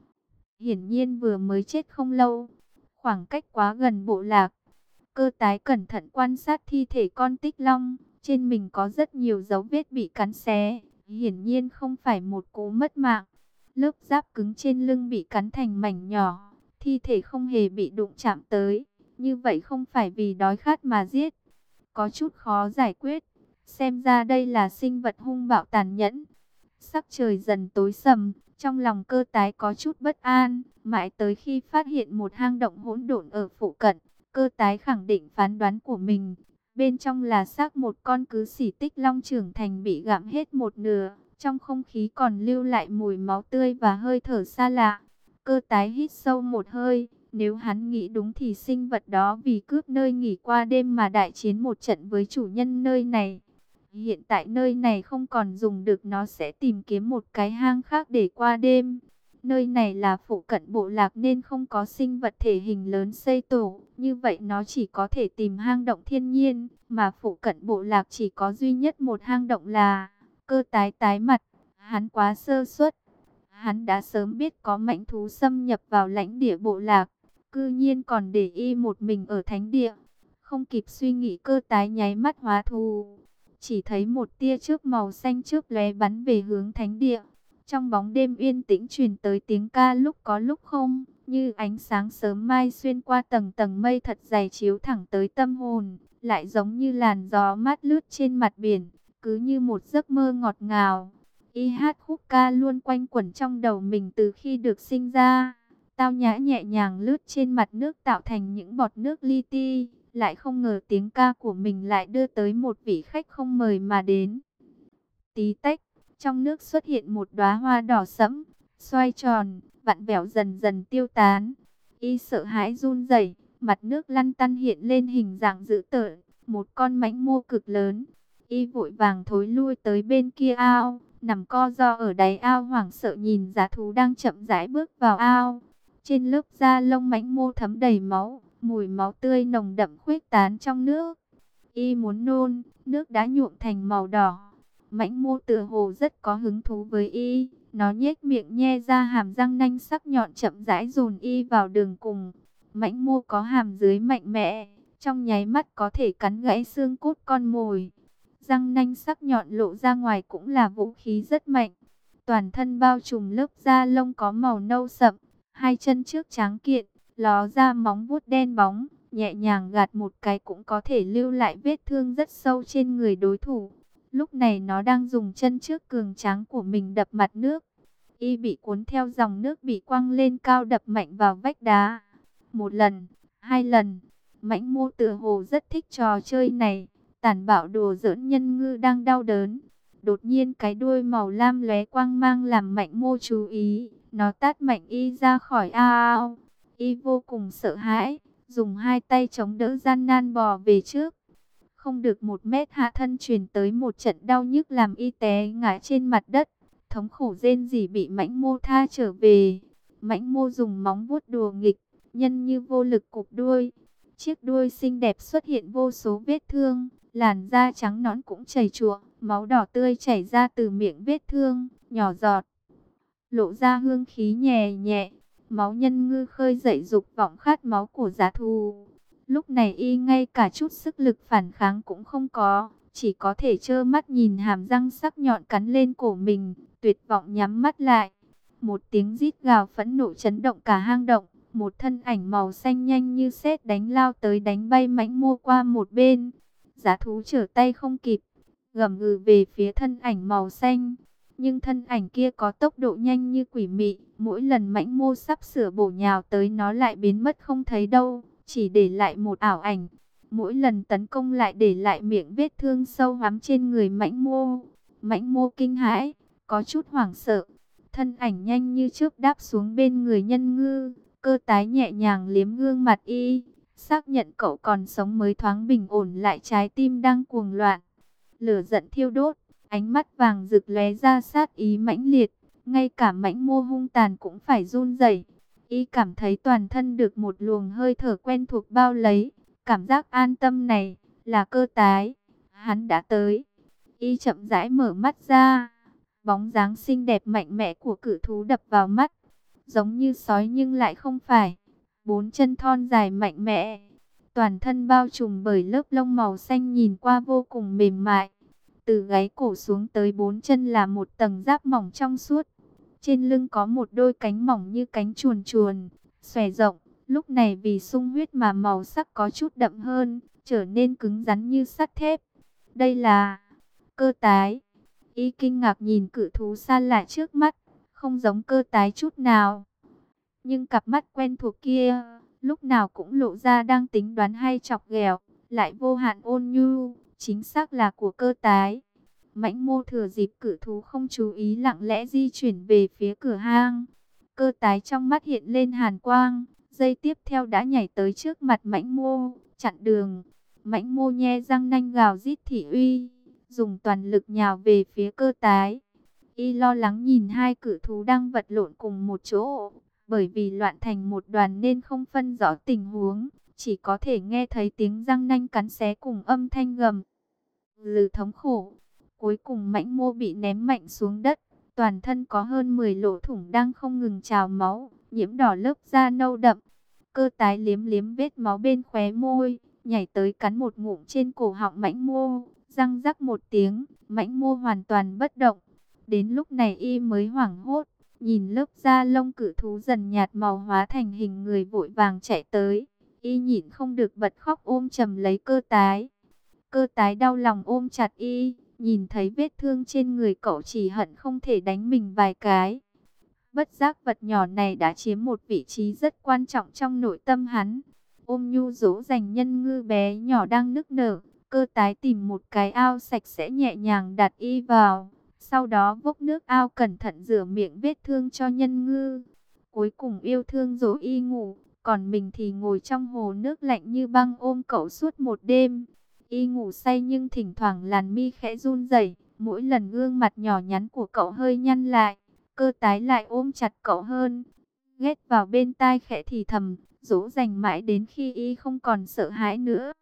S1: Hiển nhiên vừa mới chết không lâu, khoảng cách quá gần bộ lạc. Cơ Tái cẩn thận quan sát thi thể con tích long, trên mình có rất nhiều dấu vết bị cắn xé, hiển nhiên không phải một cú mất mạng. Lớp giáp cứng trên lưng bị cắn thành mảnh nhỏ, thi thể không hề bị đụng chạm tới, như vậy không phải vì đói khát mà giết. Có chút khó giải quyết, xem ra đây là sinh vật hung bạo tàn nhẫn. Sắc trời dần tối sầm, trong lòng Cơ Tái có chút bất an, mãi tới khi phát hiện một hang động hỗn độn ở phụ cận. Cơ Tái khẳng định phán đoán của mình. Bên trong là xác một con cứ xỉ tích long trưởng thành bị gặm hết một nửa. Trong không khí còn lưu lại mùi máu tươi và hơi thở xa lạ. Cơ Tái hít sâu một hơi. Nếu hắn nghĩ đúng thì sinh vật đó vì cướp nơi nghỉ qua đêm mà đại chiến một trận với chủ nhân nơi này. Hiện tại nơi này không còn dùng được, nó sẽ tìm kiếm một cái hang khác để qua đêm. Nơi này là phụ cận bộ lạc nên không có sinh vật thể hình lớn xây tổ. Như vậy nó chỉ có thể tìm hang động thiên nhiên. Mà phụ cận bộ lạc chỉ có duy nhất một hang động là... Cơ Tái tái mặt. Hắn quá sơ suất. Hắn đã sớm biết có mãnh thú xâm nhập vào lãnh địa bộ lạc. Cư nhiên còn để y một mình ở thánh địa. Không kịp suy nghĩ, Cơ Tái nháy mắt hóa thù. Chỉ thấy một tia chớp màu xanh chớp lóe bắn về hướng thánh địa. Trong bóng đêm yên tĩnh truyền tới tiếng ca lúc có lúc không, như ánh sáng sớm mai xuyên qua tầng tầng mây thật dày chiếu thẳng tới tâm hồn, lại giống như làn gió mát lướt trên mặt biển, cứ như một giấc mơ ngọt ngào. Y hát khúc ca luôn quanh quẩn trong đầu mình từ khi được sinh ra. Tao nhã nhẹ nhàng lướt trên mặt nước tạo thành những bọt nước li ti, lại không ngờ tiếng ca của mình lại đưa tới một vị khách không mời mà đến. Tí tách. Trong nước xuất hiện một đóa hoa đỏ sẫm, xoay tròn, vặn vẹo dần dần tiêu tán. Y sợ hãi run rẩy, mặt nước lăn tăn hiện lên hình dạng dữ tợn, một con mãnh mô cực lớn. Y vội vàng thối lui tới bên kia ao, nằm co ro ở đáy ao hoảng sợ nhìn dã thú đang chậm rãi bước vào ao. Trên lớp da lông mãnh mô thấm đầy máu, mùi máu tươi nồng đậm khuếch tán trong nước. Y muốn nôn, nước đã nhuộm thành màu đỏ. Mãnh mô tựa hồ rất có hứng thú với y, nó nhếch miệng nhe ra hàm răng nanh sắc nhọn chậm rãi dồn y vào đường cùng. Mãnh mô có hàm dưới mạnh mẽ, trong nháy mắt có thể cắn gãy xương cốt con mồi. Răng nanh sắc nhọn lộ ra ngoài cũng là vũ khí rất mạnh. Toàn thân bao trùm lớp da lông có màu nâu sậm, hai chân trước tráng kiện, ló ra móng vuốt đen bóng, nhẹ nhàng gạt một cái cũng có thể lưu lại vết thương rất sâu trên người đối thủ. Lúc này nó đang dùng chân trước cường tráng của mình đập mặt nước. Y bị cuốn theo dòng nước bị quăng lên cao đập mạnh vào vách đá. Một lần, hai lần, mãnh mô tựa hồ rất thích trò chơi này. Tàn bạo đùa giỡn nhân ngư đang đau đớn. Đột nhiên cái đuôi màu lam lóe quang mang làm mãnh mô chú ý. Nó tát mạnh y ra khỏi ao. Y vô cùng sợ hãi, dùng hai tay chống đỡ gian nan bò về trước. Không được một mét hạ thân truyền tới một trận đau nhức làm y té ngã trên mặt đất. Thống khổ rên rỉ bị mãnh mô tha trở về. Mãnh mô dùng móng vuốt đùa nghịch, nhân như vô lực cụp đuôi. Chiếc đuôi xinh đẹp xuất hiện vô số vết thương, làn da trắng nõn cũng chảy chụa, máu đỏ tươi chảy ra từ miệng vết thương, nhỏ giọt, lộ ra hương khí nhẹ nhẹ. Máu nhân ngư khơi dậy dục vọng khát máu của dã thú. Lúc này y ngay cả chút sức lực phản kháng cũng không có, chỉ có thể trơ mắt nhìn hàm răng sắc nhọn cắn lên cổ mình, tuyệt vọng nhắm mắt lại. Một tiếng rít gào phẫn nộ chấn động cả hang động, một thân ảnh màu xanh nhanh như sét đánh lao tới đánh bay mãnh mô qua một bên. Dã thú trở tay không kịp, gầm gừ về phía thân ảnh màu xanh. Nhưng thân ảnh kia có tốc độ nhanh như quỷ mị, mỗi lần mãnh mô sắp sửa bổ nhào tới nó lại biến mất không thấy đâu, chỉ để lại một ảo ảnh. Mỗi lần tấn công lại để lại miệng vết thương sâu hoắm trên người mãnh mô. Mãnh mô kinh hãi, có chút hoảng sợ. Thân ảnh nhanh như chớp đáp xuống bên người nhân ngư, cơ tái nhẹ nhàng liếm gương mặt y, xác nhận cậu còn sống mới thoáng bình ổn lại trái tim đang cuồng loạn. Lửa giận thiêu đốt, ánh mắt vàng rực lóe ra sát ý mãnh liệt, ngay cả mãnh mô hung tàn cũng phải run rẩy. Y cảm thấy toàn thân được một luồng hơi thở quen thuộc bao lấy, cảm giác an tâm này là cơ tái, hắn đã tới. Y chậm rãi mở mắt ra, bóng dáng xinh đẹp mạnh mẽ của cự thú đập vào mắt, giống như sói nhưng lại không phải. Bốn chân thon dài mạnh mẽ, toàn thân bao trùm bởi lớp lông màu xanh nhìn qua vô cùng mềm mại. Từ gáy cổ xuống tới bốn chân là một tầng giáp mỏng trong suốt. Trên lưng có một đôi cánh mỏng như cánh chuồn chuồn, xòe rộng. Lúc này vì sung huyết mà màu sắc có chút đậm hơn, trở nên cứng rắn như sắt thép. Đây là cơ tái. Y kinh ngạc nhìn cự thú xa lạ trước mắt, không giống cơ tái chút nào. Nhưng cặp mắt quen thuộc kia, lúc nào cũng lộ ra đang tính đoán hay chọc ghẹo, lại vô hạn ôn nhu, chính xác là của cơ tái. Mãnh mô thừa dịp cự thú không chú ý lặng lẽ di chuyển về phía cửa hang. Cơ tái trong mắt hiện lên hàn quang, giây tiếp theo đã nhảy tới trước mặt mãnh mô, chặn đường. Mãnh mô nhe răng nanh gào rít thị uy, dùng toàn lực nhào về phía cơ tái. Y lo lắng nhìn hai cự thú đang vật lộn cùng một chỗ, bởi vì loạn thành một đoàn nên không phân rõ tình huống, chỉ có thể nghe thấy tiếng răng nanh cắn xé cùng âm thanh gầm lừ thống khổ. Cuối cùng mãnh mô bị ném mạnh xuống đất, toàn thân có hơn mười lỗ thủng đang không ngừng trào máu, nhiễm đỏ lớp da nâu đậm. Cơ tái liếm liếm vết máu bên khóe môi, nhảy tới cắn một ngụm trên cổ họng mãnh mô, răng rắc một tiếng, mãnh mô hoàn toàn bất động. Đến lúc này y mới hoảng hốt, nhìn lớp da lông cự thú dần nhạt màu hóa thành hình người vội vàng chạy tới. Y nhịn không được bật khóc ôm chầm lấy cơ tái. Cơ tái đau lòng ôm chặt y, nhìn thấy vết thương trên người cậu chỉ hận không thể đánh mình vài cái. Bất giác vật nhỏ này đã chiếm một vị trí rất quan trọng trong nội tâm hắn. Ôm nhu dỗ dành nhân ngư bé nhỏ đang nức nở, cơ tái tìm một cái ao sạch sẽ nhẹ nhàng đặt y vào. Sau đó vốc nước ao cẩn thận rửa miệng vết thương cho nhân ngư. Cuối cùng yêu thương dỗ y ngủ, còn mình thì ngồi trong hồ nước lạnh như băng ôm cậu suốt một đêm. Y ngủ say nhưng thỉnh thoảng làn mi khẽ run rẩy, mỗi lần gương mặt nhỏ nhắn của cậu hơi nhăn lại, cơ tái lại ôm chặt cậu hơn, ghét vào bên tai khẽ thì thầm, dỗ dành mãi đến khi y không còn sợ hãi nữa.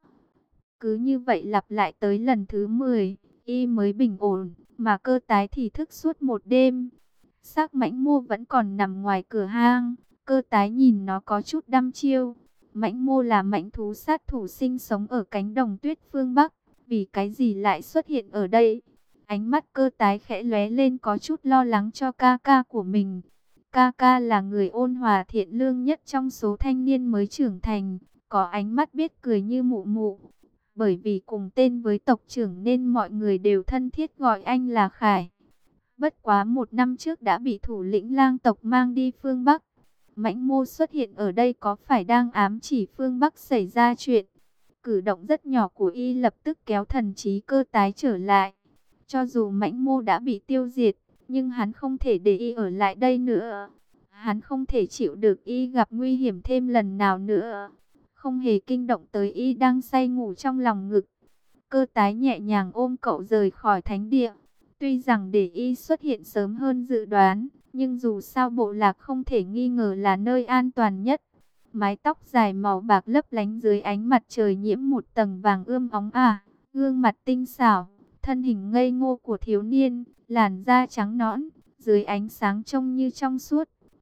S1: Cứ như vậy lặp lại tới lần thứ mười, y mới bình ổn, mà cơ tái thì thức suốt một đêm. Xác mãnh mô vẫn còn nằm ngoài cửa hang, cơ tái nhìn nó có chút đăm chiêu. Mãnh mô là mãnh thú sát thủ sinh sống ở cánh đồng tuyết phương Bắc, vì cái gì lại xuất hiện ở đây? Ánh mắt cơ tái khẽ lóe lên có chút lo lắng cho ca ca của mình. Ca ca là người ôn hòa thiện lương nhất trong số thanh niên mới trưởng thành, có ánh mắt biết cười như mụ mụ. Bởi vì cùng tên với tộc trưởng nên mọi người đều thân thiết gọi anh là Khải. Bất quá một năm trước đã bị thủ lĩnh lang tộc mang đi phương Bắc. Mãnh mô xuất hiện ở đây có phải đang ám chỉ phương Bắc xảy ra chuyện? Cử động rất nhỏ của y lập tức kéo thần trí cơ tái trở lại. Cho dù mãnh mô đã bị tiêu diệt, nhưng hắn không thể để y ở lại đây nữa. Hắn không thể chịu được y gặp nguy hiểm thêm lần nào nữa. Không hề kinh động tới y đang say ngủ trong lòng ngực. Cơ tái nhẹ nhàng ôm cậu rời khỏi thánh địa. Tuy rằng để y xuất hiện sớm hơn dự đoán, nhưng dù sao bộ lạc không thể nghi ngờ là nơi an toàn nhất. Mái tóc dài màu bạc lấp lánh dưới ánh mặt trời nhiễm một tầng vàng ươm óng ả, gương mặt tinh xảo, thân hình ngây ngô của thiếu niên, làn da trắng nõn, dưới ánh sáng trông như trong suốt,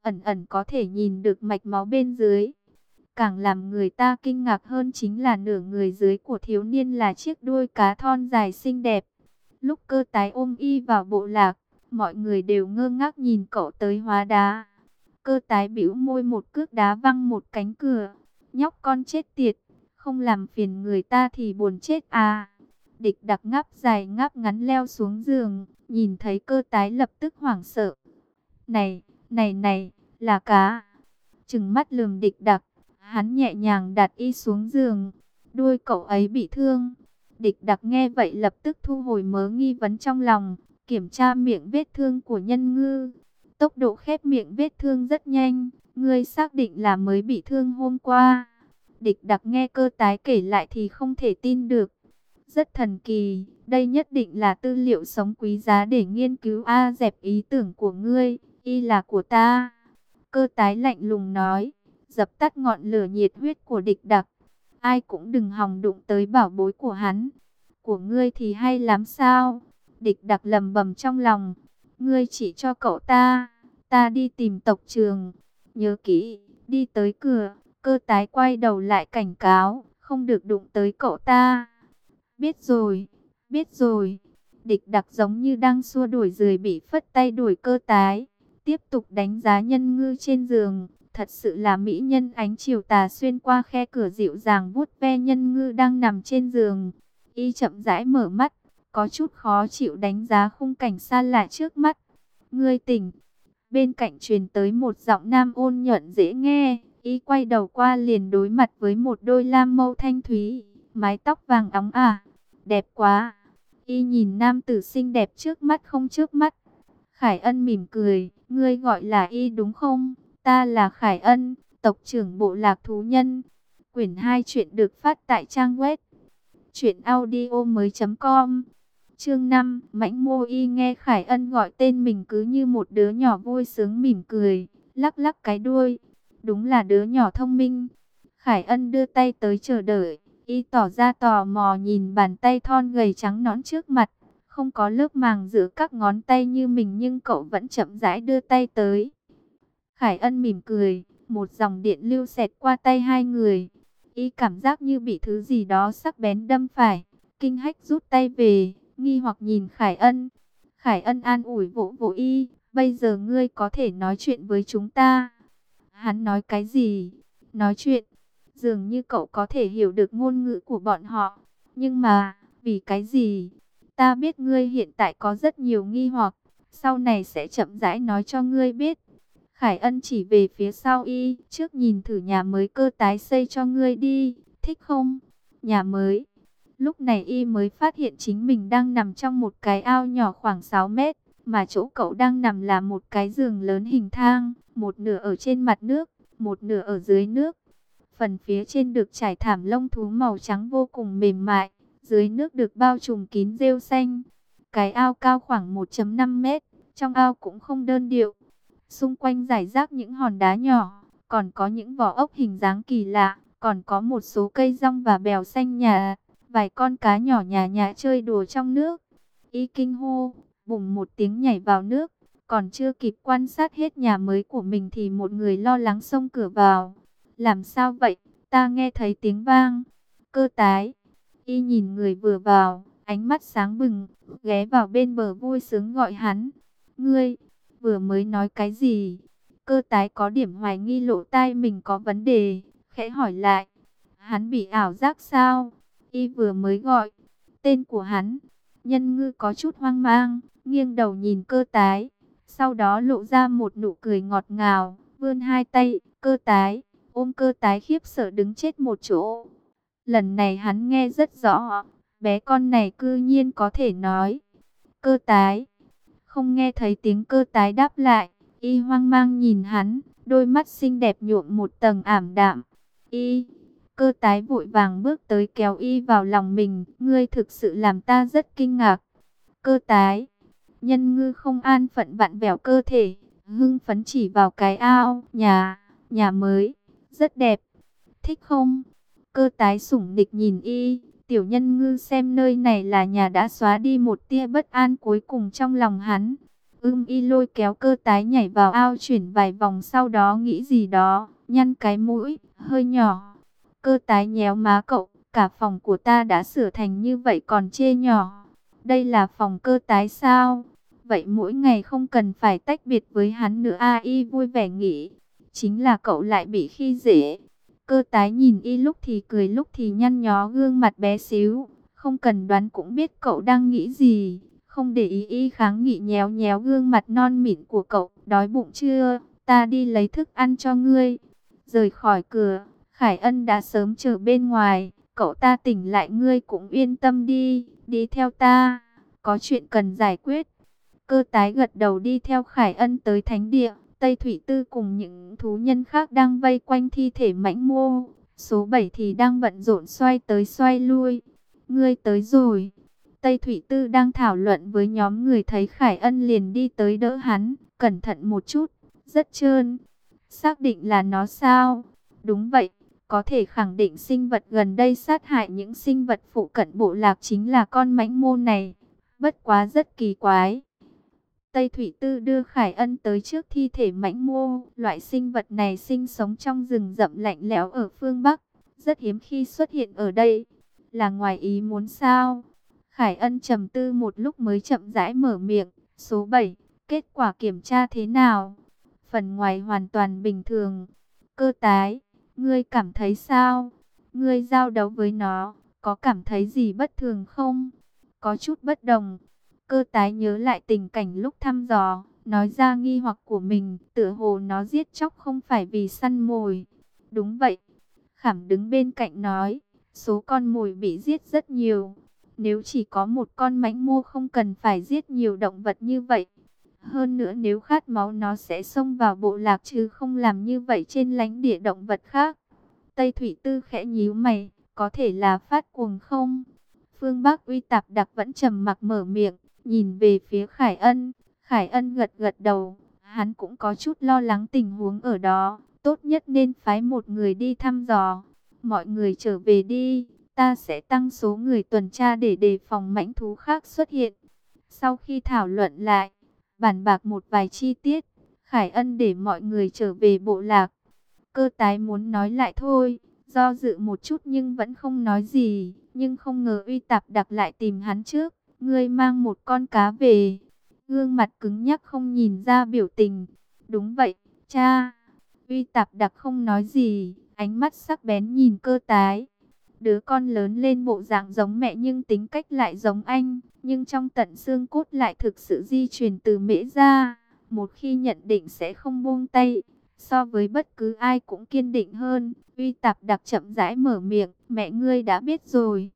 S1: ẩn ẩn có thể nhìn được mạch máu bên dưới. Càng làm người ta kinh ngạc hơn chính là nửa người dưới của thiếu niên là chiếc đuôi cá thon dài xinh đẹp. Lúc Cơ Tái ôm y vào bộ lạc, mọi người đều ngơ ngác nhìn cậu tới hóa đá. Cơ Tái bĩu môi một cước đá văng một cánh cửa. Nhóc con chết tiệt, không làm phiền người ta thì buồn chết à. Địch Đặc ngáp dài ngáp ngắn leo xuống giường, nhìn thấy Cơ Tái lập tức hoảng sợ. Này, này này, là cá. Trừng mắt lườm Địch Đặc, hắn nhẹ nhàng đặt y xuống giường. Đuôi cậu ấy bị thương. Địch Đặc nghe vậy lập tức thu hồi mớ nghi vấn trong lòng, kiểm tra miệng vết thương của Nhân Ngư. Tốc độ khép miệng vết thương rất nhanh, ngươi xác định là mới bị thương hôm qua. Địch Đặc nghe Cơ Tái kể lại thì không thể tin được. Rất thần kỳ, đây nhất định là tư liệu sống quý giá để nghiên cứu. A dẹp ý tưởng của ngươi, y là của ta. Cơ Tái lạnh lùng nói, dập tắt ngọn lửa nhiệt huyết của Địch Đặc. Ai cũng đừng hòng đụng tới bảo bối của hắn. Của ngươi thì hay lắm sao? Địch Đặc lầm bầm trong lòng. Ngươi chỉ cho cậu ta, ta đi tìm tộc trưởng. Nhớ kỹ, đi tới cửa, Cơ Tái quay đầu lại cảnh cáo, không được đụng tới cậu ta. Biết rồi, biết rồi. Địch Đặc giống như đang xua đuổi ruồi bị phất tay đuổi Cơ Tái. Tiếp tục đánh giá Nhân Ngư trên giường. Thật sự là mỹ nhân ánh chiều tà xuyên qua khe cửa dịu dàng vuốt ve Nhân Ngư đang nằm trên giường. Y chậm rãi mở mắt, có chút khó chịu đánh giá khung cảnh xa lạ trước mắt. Ngươi tỉnh. Bên cạnh truyền tới một giọng nam ôn nhuận dễ nghe. Y quay đầu qua liền đối mặt với một đôi lam mâu thanh thúy, mái tóc vàng óng ả, đẹp quá. Y nhìn nam tử xinh đẹp trước mắt không chớp mắt. Khải Ân mỉm cười, ngươi gọi là Y đúng không? Ta là Khải Ân, tộc trưởng bộ lạc thú nhân. Quyển hai chuyện được phát tại trang web truyện audio mới chấm com. Chương năm, Mãnh Mô Y nghe Khải Ân gọi tên mình cứ như một đứa nhỏ vui sướng mỉm cười, lắc lắc cái đuôi. Đúng là đứa nhỏ thông minh. Khải Ân đưa tay tới chờ đợi, Y tỏ ra tò mò nhìn bàn tay thon gầy trắng nõn trước mặt. Không có lớp màng giữa các ngón tay như mình nhưng cậu vẫn chậm rãi đưa tay tới. Khải Ân mỉm cười, một dòng điện lưu xẹt qua tay hai người. Y cảm giác như bị thứ gì đó sắc bén đâm phải, kinh hách rút tay về, nghi hoặc nhìn Khải Ân. Khải Ân an ủi vỗ vỗ Y, bây giờ ngươi có thể nói chuyện với chúng ta. Hắn nói cái gì? Nói chuyện? Dường như cậu có thể hiểu được ngôn ngữ của bọn họ. Nhưng mà, vì cái gì? Ta biết ngươi hiện tại có rất nhiều nghi hoặc, sau này sẽ chậm rãi nói cho ngươi biết. Khải Ân chỉ về phía sau Y, trước nhìn thử nhà mới Cơ Tái xây cho ngươi đi, thích không? Nhà mới. Lúc này Y mới phát hiện chính mình đang nằm trong một cái ao nhỏ khoảng sáu mét, mà chỗ cậu đang nằm là một cái giường lớn hình thang, một nửa ở trên mặt nước, một nửa ở dưới nước. Phần phía trên được trải thảm lông thú màu trắng vô cùng mềm mại, dưới nước được bao trùm kín rêu xanh. Cái ao cao khoảng một phẩy năm mét, trong ao cũng không đơn điệu. Xung quanh rải rác những hòn đá nhỏ, còn có những vỏ ốc hình dáng kỳ lạ, còn có một số cây rong và bèo xanh nhà, vài con cá nhỏ nhà nhà chơi đùa trong nước. Y kinh hô, bùng một tiếng nhảy vào nước, còn chưa kịp quan sát hết nhà mới của mình thì một người lo lắng xông cửa vào. Làm sao vậy? Ta nghe thấy tiếng vang. Cơ Tái. Y nhìn người vừa vào, ánh mắt sáng bừng, ghé vào bên bờ vui sướng gọi hắn. Ngươi, vừa mới nói cái gì? Cơ Tái có điểm hoài nghi lỗ tai mình có vấn đề, khẽ hỏi lại. Hắn bị ảo giác sao? Y vừa mới gọi tên của hắn. Nhân Ngư có chút hoang mang, nghiêng đầu nhìn Cơ Tái, sau đó lộ ra một nụ cười ngọt ngào, vươn hai tay. Cơ Tái ôm Cơ Tái khiếp sợ đứng chết một chỗ. Lần này hắn nghe rất rõ, bé con này cư nhiên có thể nói. Cơ Tái. Không nghe thấy tiếng Cơ Tái đáp lại, Y hoang mang nhìn hắn, đôi mắt xinh đẹp nhuộm một tầng ảm đạm. Y. Cơ Tái vội vàng bước tới kéo Y vào lòng mình. Ngươi thực sự làm ta rất kinh ngạc. Cơ Tái. Nhân Ngư không an phận vặn vẹo cơ thể, hưng phấn chỉ vào cái ao. Nhà, nhà mới, rất đẹp. Thích không? Cơ Tái sủng nịch nhìn Y. Tiểu Nhân Ngư xem nơi này là nhà đã xóa đi một tia bất an cuối cùng trong lòng hắn. Ưm Y lôi kéo Cơ Tái nhảy vào ao chuyển vài vòng, sau đó nghĩ gì đó, nhăn cái mũi, hơi nhỏ. Cơ Tái nhéo má cậu, cả phòng của ta đã sửa thành như vậy còn chê nhỏ. Đây là phòng Cơ Tái sao? Vậy mỗi ngày không cần phải tách biệt với hắn nữa a. Y vui vẻ nghĩ. Chính là cậu lại bị khi dễ. Cơ Tái nhìn Y lúc thì cười lúc thì nhăn nhó gương mặt bé xíu. Không cần đoán cũng biết cậu đang nghĩ gì. Không để ý Y kháng nghị, nhéo nhéo gương mặt non mịn của cậu. Đói bụng chưa? Ta đi lấy thức ăn cho ngươi. Rời khỏi cửa, Khải Ân đã sớm chờ bên ngoài. Cậu ta tỉnh lại, ngươi cũng yên tâm đi. Đi theo ta, có chuyện cần giải quyết. Cơ Tái gật đầu đi theo Khải Ân tới thánh địa. Tây Thủy Tư cùng những thú nhân khác đang vây quanh thi thể mãnh mô. Số bảy thì đang bận rộn xoay tới xoay lui. Ngươi tới rồi. Tây Thủy Tư đang thảo luận với nhóm người, thấy Khải Ân liền đi tới đỡ hắn. Cẩn thận một chút, rất trơn. Xác định là nó sao? Đúng vậy, có thể khẳng định sinh vật gần đây sát hại những sinh vật phụ cận bộ lạc chính là con mãnh mô này. Bất quá rất kỳ quái. Tây Thủy Tư đưa Khải Ân tới trước thi thể mãnh mô. Loại sinh vật này sinh sống trong rừng rậm lạnh lẽo ở phương Bắc, rất hiếm khi xuất hiện ở đây. Là ngoài ý muốn sao? Khải Ân trầm tư một lúc mới chậm rãi mở miệng. Số bảy, kết quả kiểm tra thế nào? Phần ngoài hoàn toàn bình thường. Cơ Tái, ngươi cảm thấy sao? Ngươi giao đấu với nó, có cảm thấy gì bất thường không? Có chút bất đồng. Cơ Tái nhớ lại tình cảnh lúc thăm dò, nói ra nghi hoặc của mình. Tựa hồ nó giết chóc không phải vì săn mồi. Đúng vậy. Khảm đứng bên cạnh nói, số con mồi bị giết rất nhiều. Nếu chỉ có một con mãnh mô không cần phải giết nhiều động vật như vậy. Hơn nữa nếu khát máu nó sẽ xông vào bộ lạc chứ không làm như vậy trên lãnh địa động vật khác. Tây Thủy Tư khẽ nhíu mày, có thể là phát cuồng không? Phương Bắc Uy Tạp Đặc vẫn trầm mặc mở miệng, nhìn về phía Khải Ân. Khải Ân gật gật đầu, hắn cũng có chút lo lắng tình huống ở đó. Tốt nhất nên phái một người đi thăm dò. Mọi người trở về đi, ta sẽ tăng số người tuần tra để đề phòng mãnh thú khác xuất hiện. Sau khi thảo luận lại, bàn bạc một vài chi tiết, Khải Ân để mọi người trở về bộ lạc. Cơ Tái muốn nói lại thôi, do dự một chút nhưng vẫn không nói gì. Nhưng không ngờ Uy Tạp Đặc lại tìm hắn trước. Ngươi mang một con cá về. Gương mặt cứng nhắc không nhìn ra biểu tình. Đúng vậy, cha. Uy Tạp Đặc không nói gì, ánh mắt sắc bén nhìn Cơ Tái. Đứa con lớn lên bộ dạng giống mẹ nhưng tính cách lại giống anh. Nhưng trong tận xương cốt lại thực sự di truyền từ Mễ gia. Một khi nhận định sẽ không buông tay. So với bất cứ ai cũng kiên định hơn. Uy Tạp Đặc chậm rãi mở miệng. Mẹ ngươi đã biết rồi.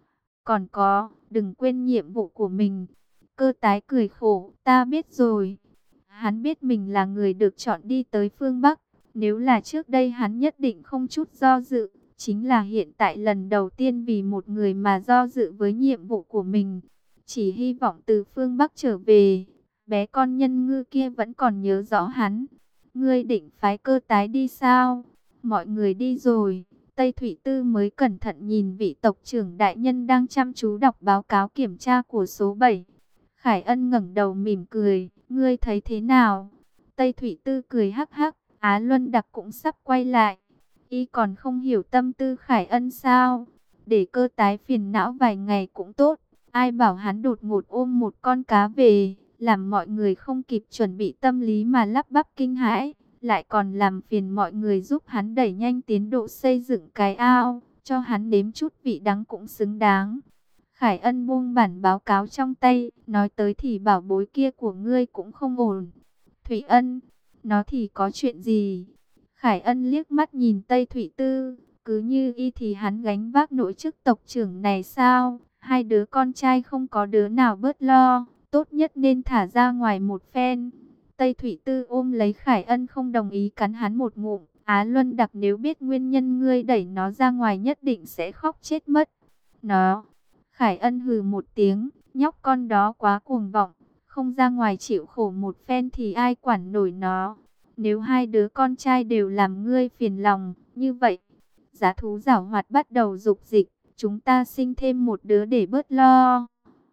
S1: Còn có, đừng quên nhiệm vụ của mình. Cơ Tái cười khổ. Ta biết rồi. Hắn biết mình là người được chọn đi tới phương Bắc. Nếu là trước đây hắn nhất định không chút do dự. Chính là hiện tại lần đầu tiên vì một người mà do dự với nhiệm vụ của mình. Chỉ hy vọng từ phương Bắc trở về, bé con nhân ngư kia vẫn còn nhớ rõ hắn. Ngươi định phái Cơ Tái đi sao? Mọi người đi rồi. Tây Thủy Tư mới cẩn thận nhìn vị tộc trưởng đại nhân đang chăm chú đọc báo cáo kiểm tra của số bảy. Khải Ân ngẩng đầu mỉm cười. Ngươi thấy thế nào? Tây Thủy Tư cười hắc hắc. Á Luân Đặc cũng sắp quay lại. Y còn không hiểu tâm tư Khải Ân sao? Để Cơ Tái phiền não vài ngày cũng tốt. Ai bảo hắn đột ngột ôm một con cá về, làm mọi người không kịp chuẩn bị tâm lý mà lắp bắp kinh hãi. Lại còn làm phiền mọi người giúp hắn đẩy nhanh tiến độ xây dựng cái ao, cho hắn nếm chút vị đắng cũng xứng đáng. Khải Ân buông bản báo cáo trong tay, nói tới thì bảo bối kia của ngươi cũng không ổn. Thủy Ân, nó thì có chuyện gì? Khải Ân liếc mắt nhìn Tây Thủy Tư, cứ như y thì hắn gánh vác nội chức tộc trưởng này sao? Hai đứa con trai không có đứa nào bớt lo, tốt nhất nên thả ra ngoài một phen. Tây Thủy Tư ôm lấy Khải Ân không đồng ý, cắn hắn một ngụm. Á Luân Đặc nếu biết nguyên nhân ngươi đẩy nó ra ngoài nhất định sẽ khóc chết mất. Nó, Khải Ân hừ một tiếng, nhóc con đó quá cuồng vọng, không ra ngoài chịu khổ một phen thì ai quản nổi nó. Nếu hai đứa con trai đều làm ngươi phiền lòng, như vậy, giá thú giảo hoạt bắt đầu dục dịch, chúng ta sinh thêm một đứa để bớt lo.